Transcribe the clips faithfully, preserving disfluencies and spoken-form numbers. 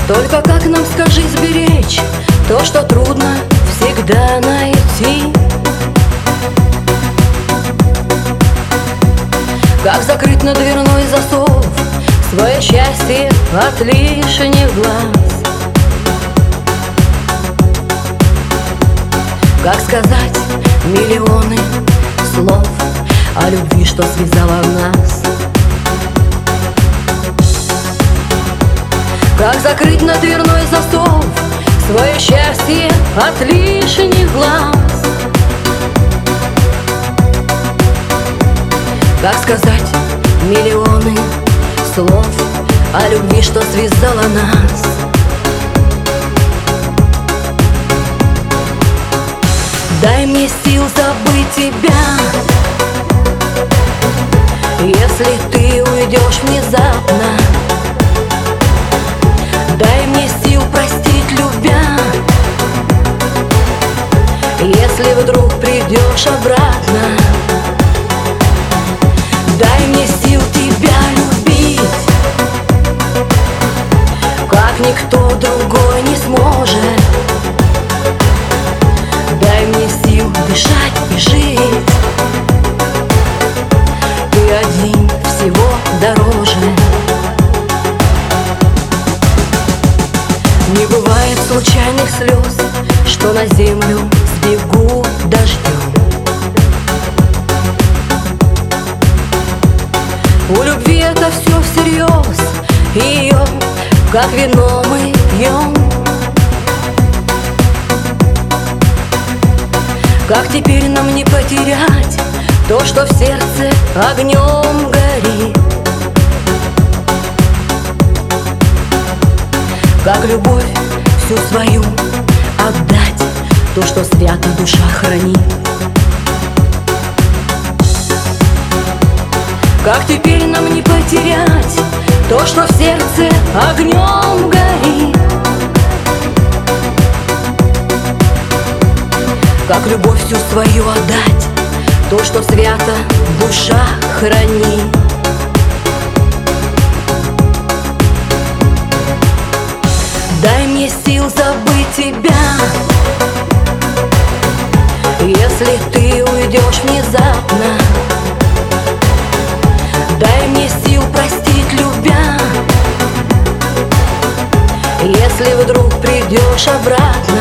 Только как нам, скажи, сберечь то, что трудно всегда найти? Как закрыть на дверной засов свое счастье от лишних глаз? Как сказать миллионы слов о любви, что связала нас? Как закрыть на дверной засов свое счастье от лишних глаз? Как сказать миллионы слов о любви, что связала нас? Дай мне сил забыть тебя, если ты уйдешь внезапно. Дай мне сил простить, любя, если вдруг придешь обратно. Дай мне сил тебя любить, как никто другой не сможет. Дай мне сил дышать и жить, ты один всего дороже. Не бывает случайных слез, что на землю сбегут дождем. У любви это все всерьез, и ее, как вино, мы пьем. Как теперь нам не потерять то, что в сердце огнем горит? Как любовь всю свою отдать, то, что свято душа хранит? Как теперь нам не потерять то, что в сердце огнем горит? Как любовь всю свою отдать, то, что свято душа хранит? Дай мне сил забыть тебя, если ты уйдешь внезапно. Дай мне сил простить, любя, если вдруг придешь обратно.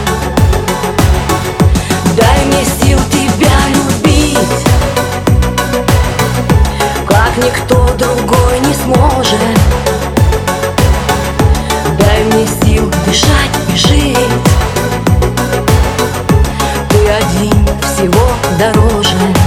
Дай мне сил тебя любить, как никто другой не сможет. Дай мне сил дышать и жить, ты один всего дороже.